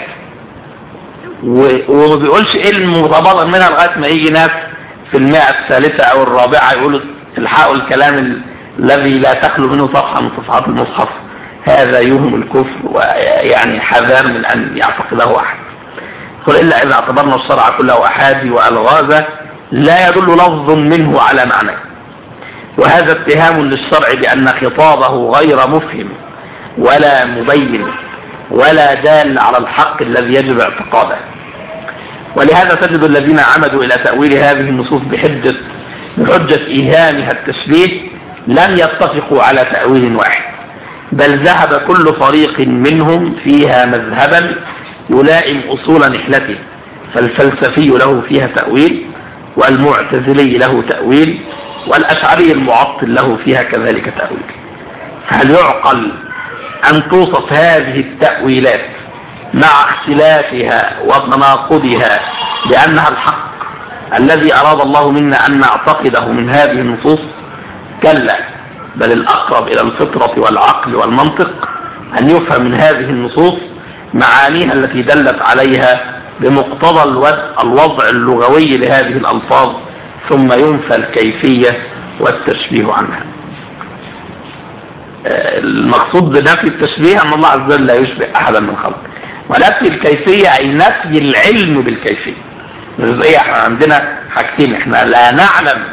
وما بيقولش إيه المتبادر منها لغاية ما يجي ناس في المئة الثالثة أو الرابعة يقولوا الحقوا الكلام الذي لا تخلو منه صفحة من صفحات المصحف، هذا يوهم الكفر ويعني حذار من أن يعتقده أحد. قل: إلا إذا اعتبرنا الشرع كله أحادي وألغاذا لا يدل لفظ منه على معنى، وهذا اتهام للشرع بأن خطابه غير مفهم ولا مبين ولا دال على الحق الذي يجب اعتقاده. ولهذا تجد الذين عمدوا إلى تأويل هذه النصوص بحجة إيهامها التشبيه لم يتفقوا على تأويل واحد، بل ذهب كل فريق منهم فيها مذهبا يلائم أصول نحلته، فالفلسفي له فيها تأويل، والمعتزلي له تأويل، والأشعري المعطل له فيها كذلك تأويل. فهل يعقل أن توصف هذه التأويلات مع اختلافها وتناقضها بأنها الحق الذي أراد الله منا أن نعتقده من هذه النصوص؟ كلا، بل الأقرب إلى الفطرة والعقل والمنطق أن يفهم من هذه النصوص معانيها التي دلت عليها بمقتضى الوضع اللغوي لهذه الألفاظ، ثم ينفى الكيفية والتشبيه عنها. المقصود بنفي التشبيه أن الله عز وجل لا يشبه أحدا من خلقه، ونفي الكيفية أي نفي العلم بالكيفية. احنا عندنا حاجتين، احنا لا نعلم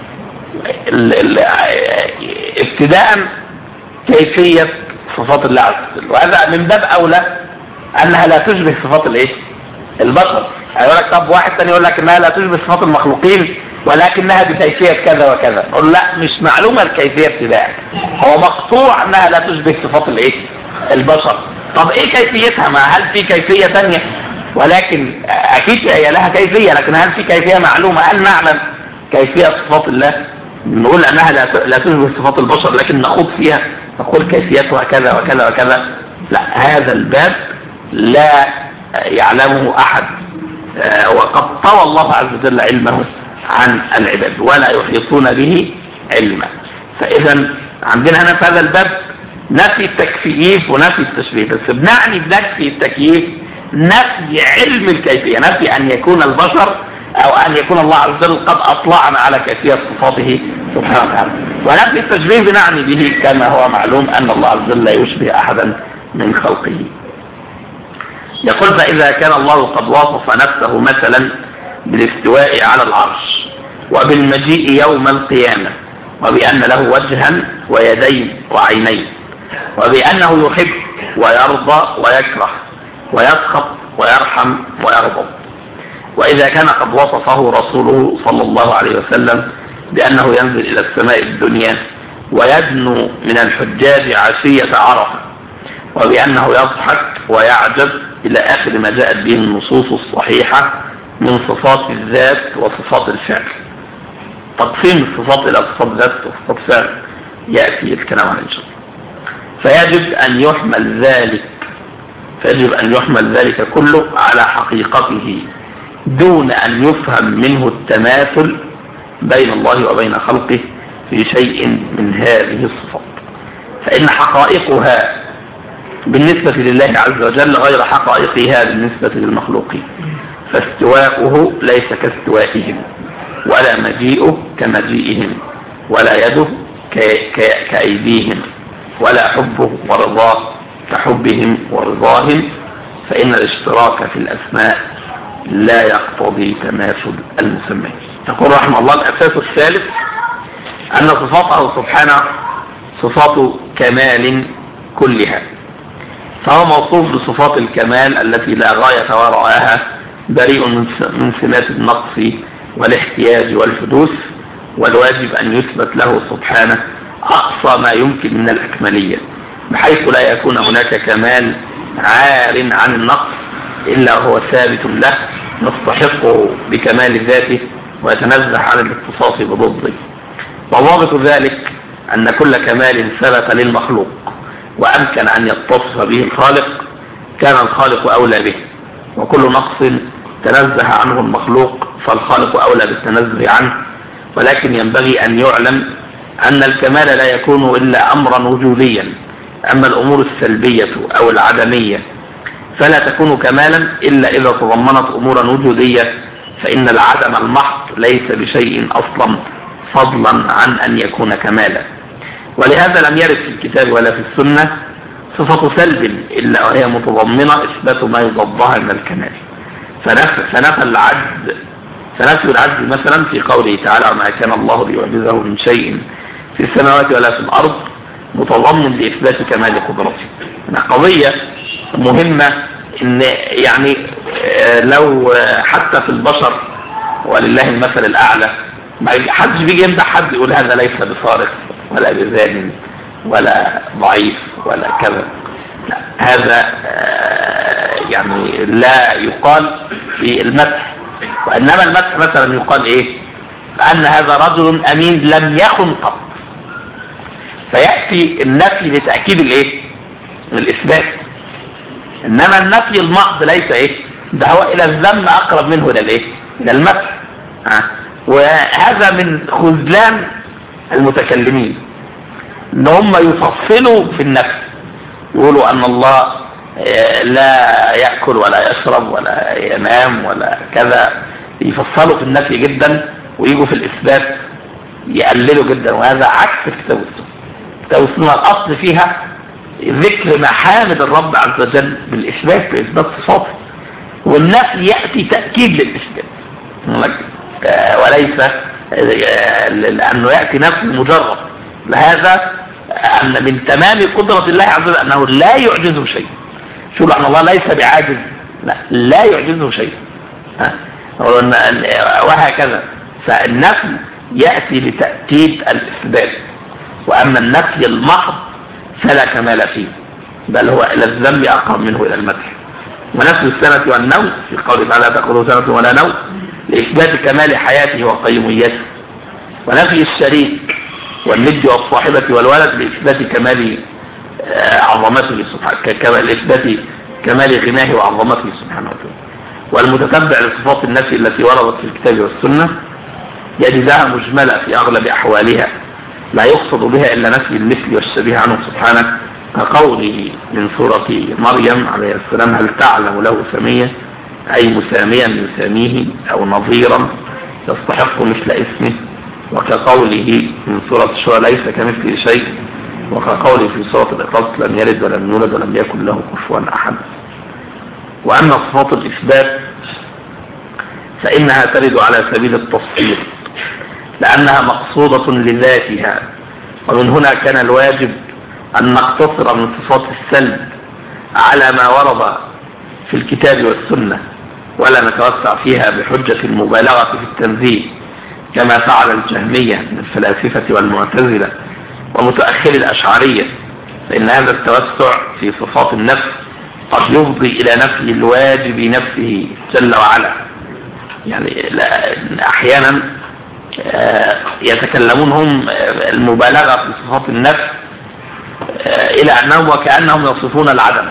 ابتداء كيفية صفات الله عز وجل، وهذا من باب أولى أنها لا تشبه صفات البشر. هيقول لك طب واحد ثاني يقول لك انها لا تشبه صفات المخلوقين ولكنها بكيفية كذا وكذا، نقول لا، مش معلومة الكيفية ابتداء، هو مقطوع انها لا تشبه صفات البشر. طب ايه كيفيتها؟ ما هل في كيفية ثانية؟ ولكن اكيد هي لها كيفية، لكن هل في كيفية معلومة؟ هل نعلم كيفية صفات الله؟ نقول انها لا تشبه صفات البشر، لكن نخوض فيها نقول كيفيتها كذا وكذا وكذا؟ لا، هذا الباب لا يعلمه احد، وقد طوى الله عز وجل علمه عن العباد ولا يحيطون به علما. فاذا عندنا هنا في هذا الباب نفي التكييف ونفي التشبيه، بس بنعني بنفي التكييف نفي علم الكيفية، نفي ان يكون البشر او ان يكون الله عز وجل قد اطلعنا على كيفية صفاته سبحانه وتعالى. ونفي التشبيه بنعني به كما هو معلوم ان الله عز وجل لا يشبه احدا من خلقه. يقول فإذا كان الله قد وصف نفسه مثلا بالاستواء على العرش وبالمجيء يوم القيامة، وبأن له وجها ويدين وعينين، وبأنه يحب ويرضى ويكره ويسخط ويرحم ويغضب، وإذا كان قد وصفه رسوله صلى الله عليه وسلم بأنه ينزل إلى السماء الدنيا ويدنو من الحجاج عشية عرفة، وبأنه يضحك ويعجب إلى آخر ما جاءت به النصوص الصحيحة من صفات الذات وصفات الفعل. تقسيم الصفات إلى صفات ذات وصفات فعل يأتي الكلام عن الجنة. فيجب أن يحمل ذلك كله على حقيقته دون أن يفهم منه التماثل بين الله وبين خلقه في شيء من هذه الصفات، فإن حقائقها بالنسبة لله عز وجل غير حقائقها بالنسبة للمخلوقين، فاستواؤه ليس كاستوائهم، ولا مجيئه كمجيئهم، ولا يده كأيديهم، ولا حبه ورضاه كحبهم ورضاهم، فإن الاشتراك في الأسماء لا يقتضي تماثل المسمى. يقول رحمه الله الأساس الثالث أن صفاته سبحانه صفات كمال كلها، فهو موصوف بصفات الكمال التي لا غاية وراءها، بريء من سمات النقص والاحتياج والحدوث، والواجب أن يثبت له سبحانه أقصى ما يمكن من الأكملية، بحيث لا يكون هناك كمال عار عن النقص إلا هو ثابت له يستحقه بكمال ذاته ويتنزه عن الاتصاف بضده. وضابط ذلك أن كل كمال ثبت للمخلوق وأمكن أن يتصف به الخالق كان الخالق أولى به، وكل نقص تنزه عنه المخلوق فالخالق أولى بالتنزه عنه. ولكن ينبغي أن يعلم أن الكمال لا يكون إلا أمرا وجوديا، أما الأمور السلبية أو العدمية فلا تكون كمالا إلا إذا تضمنت أمورا وجودية، فإن العدم المحض ليس بشيء أصلا فضلا عن أن يكون كمالا. ولهذا لم يرد في الكتاب ولا في السنة صفة سلب إلا وهي متضمنة إثبات ما يضادها من الكمال. فنفى العجز مثلا في قوله تعالى وما كان الله ليعجزه من شيء في السماوات ولا في الأرض متضمن لإثبات كمال قدرته. قضية مهمة إن يعني لو حتى في البشر ولله المثل الأعلى ما حدش بيجي يمدح حد يقول هذا ليس بصارخ ولا بذان ولا ضعيف ولا كذا. لا، هذا يعني لا يقال في المدح. وإنما المدح مثلا يقال إيه؟ أن هذا رجل أمين لم يخن قط، فيأتي النفي لتأكيد الإيه؟ الإثبات. إنما النفي المحض ليس إيه؟ ده هو إلى الذم أقرب منه إلى الإيه؟ إلى المدح. وهذا من خذلان المتكلمين، إن هم يفصلوا في النفي، يقولوا أن الله لا يأكل ولا يشرب ولا ينام ولا كذا، يفصلوا في النفي جدا، ويجوا في الإثبات يقللوا جدا. وهذا عكس كتاب السنة. كتاب السنة الأصل فيها ذكر محامد الرب عز وجل بالإثبات، بإثبات صفاته، والنفي يأتي تأكيد للإثبات، وليس لأنه يأتي نفي مجرد. لهذا أن من تمام قدرة الله عز وجل أنه لا يعجزه شيء. شو أن الله ليس بعاجز، لا يعجزه شيء، وهكذا. فالنفي يأتي لتأكيد الإثبات، وأما النفي المحض فلا كمال فيه، بل هو إلى الذم أقرب منه إلى المدح. ونفي السنة والنوم في قوله تعالى تأخذه سنة ولا نوم لإثبات كمال حياته وقيوميته. ونفي الشريك والند والصاحبة والولد لإثبات كمال عظمته سبحانه، لإثبات كمال غناه وعظمته سبحانه وتعالى. والمتتبع لصفات النفي التي وردت في الكتاب والسنة يجدها مجملة في أغلب أحوالها، لا يقصد بها إلا نفي المثل والشبيه عنه سبحانه، كقوله من سورة مريم عليه السلام هل تعلم له سمية، أي مساميا يساميه أو نظيرا يستحق مثل اسمه. وكقوله من سورة الشورى ليس كمثله شيء، وكقوله في سورة الإخلاص لم يلد ولم يولد ولم يكن له كفوا أحد. وأما صفات الإثبات فإنها ترد على سبيل التفصيل، لأنها مقصودة لذاتها، ومن هنا كان الواجب أن نقتصر من صفات السلب على ما ورد في الكتاب والسنة، ولا نتوسع فيها بحجة المبالغة في التنزيه كما فعل الجهمية من الفلاسفة والمعتزلة ومتأخر الأشعرية، فإن هذا التوسع في صفات النفس قد يفضي إلى نفي الواجب نفسه جل وعلا. يعني أحيانا يتكلمون هم المبالغة في صفات النفس إلى أنهم وكأنهم يصفون العدم،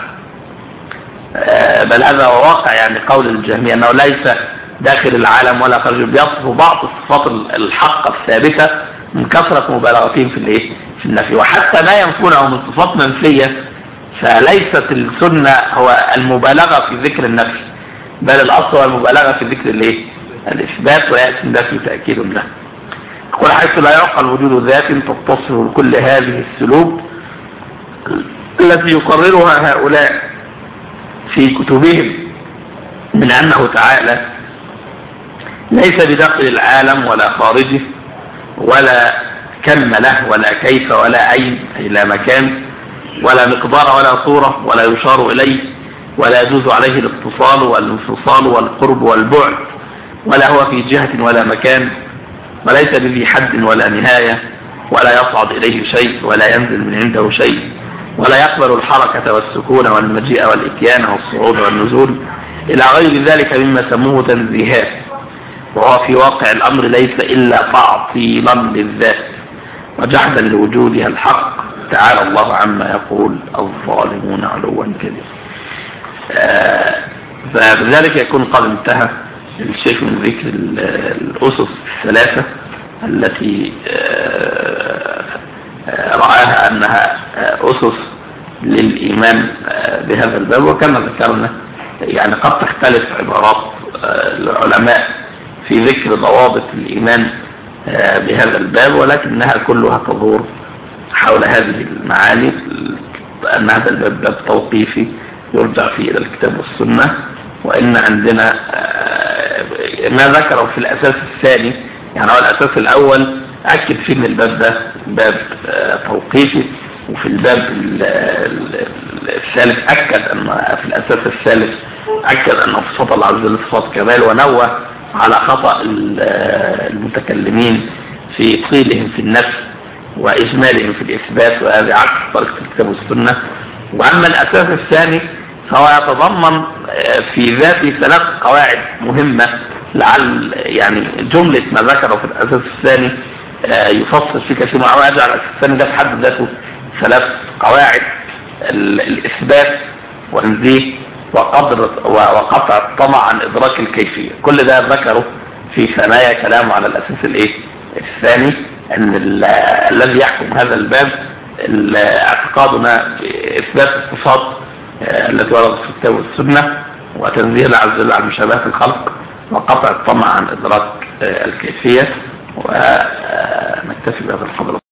بل هذا هو واقع. يعني قول الجهمية أنه ليس داخل العالم ولا خارجه، بيصفوا بعض الصفات الحقة الثابتة من كثرة مبالغتهم في النفي. وحتى ما ينفونه من صفات منفية فليست السنة هو المبالغة في ذكر النفي، بل الأصل هو المبالغة في ذكر الإثبات، ويأتي النفي تأكيد له. يقول حيث لا يعقل وجود ذات تتصف بكل هذه السلوك التي يقررها هؤلاء في كتبهم من أنه تعالى ليس بداخل العالم ولا خارجه، ولا كم له ولا كيف ولا أين، أي لا مكان ولا مقدار ولا صورة ولا يشار إليه، ولا يجوز عليه الاتصال والانفصال والقرب والبعد، ولا هو في جهة ولا مكان، وليس بذي حد ولا نهاية، ولا يصعد إليه شيء ولا ينزل من عنده شيء، ولا يقبل الحركة والسكون والمجيء والإتيان والصعود والنزول إلى غير ذلك مما سموه تنزيهات. وهو في واقع الأمر ليس إلا تعطيلا للذات وجحدا لوجودها الحق، تعالى الله عما يقول الظالمون علوا كبيرا. فبذلك يكون قد انتهى الشيخ من ذكر الأسس الثلاثة التي رآها أنها أسس للإيمان بهذا الباب. وكما ذكرنا يعني قد تختلف عبارات العلماء في ذكر ضوابط الإيمان بهذا الباب، ولكنها كلها تدور حول هذه المعاني، أن هذا الباب باب توقيفي يرجع فيه إلى الكتاب والسنة. وإن عندنا ما ذكره في الأساس الثاني، يعني هو الأساس الأول أكد فيه أن الباب ده باب توقيفي، وفي الباب الثالث أكد أن في الأساس الثالث أكد أن صفات الله عز وجل صفات كمال، ونوه على خطأ المتكلمين في قيلهم في النفس وإجمالهم في الإثبات، وهذه عكس طريقة الكتاب والسنة. وأما الأساس الثاني فهو يتضمن في ذاته 3 قواعد مهمة، لعل يعني جملة ما ذكره في الأساس الثاني يفصل في كثير من الأمور. الأساس الثاني ده في حد ذاته 3 قواعد: الإثبات والنزيه وقطع الطمع عن إدراك الكيفية. كل ده ذكره في ثنايا كلامه على الأساس الثاني، أن الذي يحكم هذا الباب اعتقادنا بإثبات الصفات التي وردت في الكتاب والسنة، وتنزيه الله عز وجل عن مشابهة الخلق، وقطع الطمع عن إدراك الكيفية. ونكتفي بهذا القدر.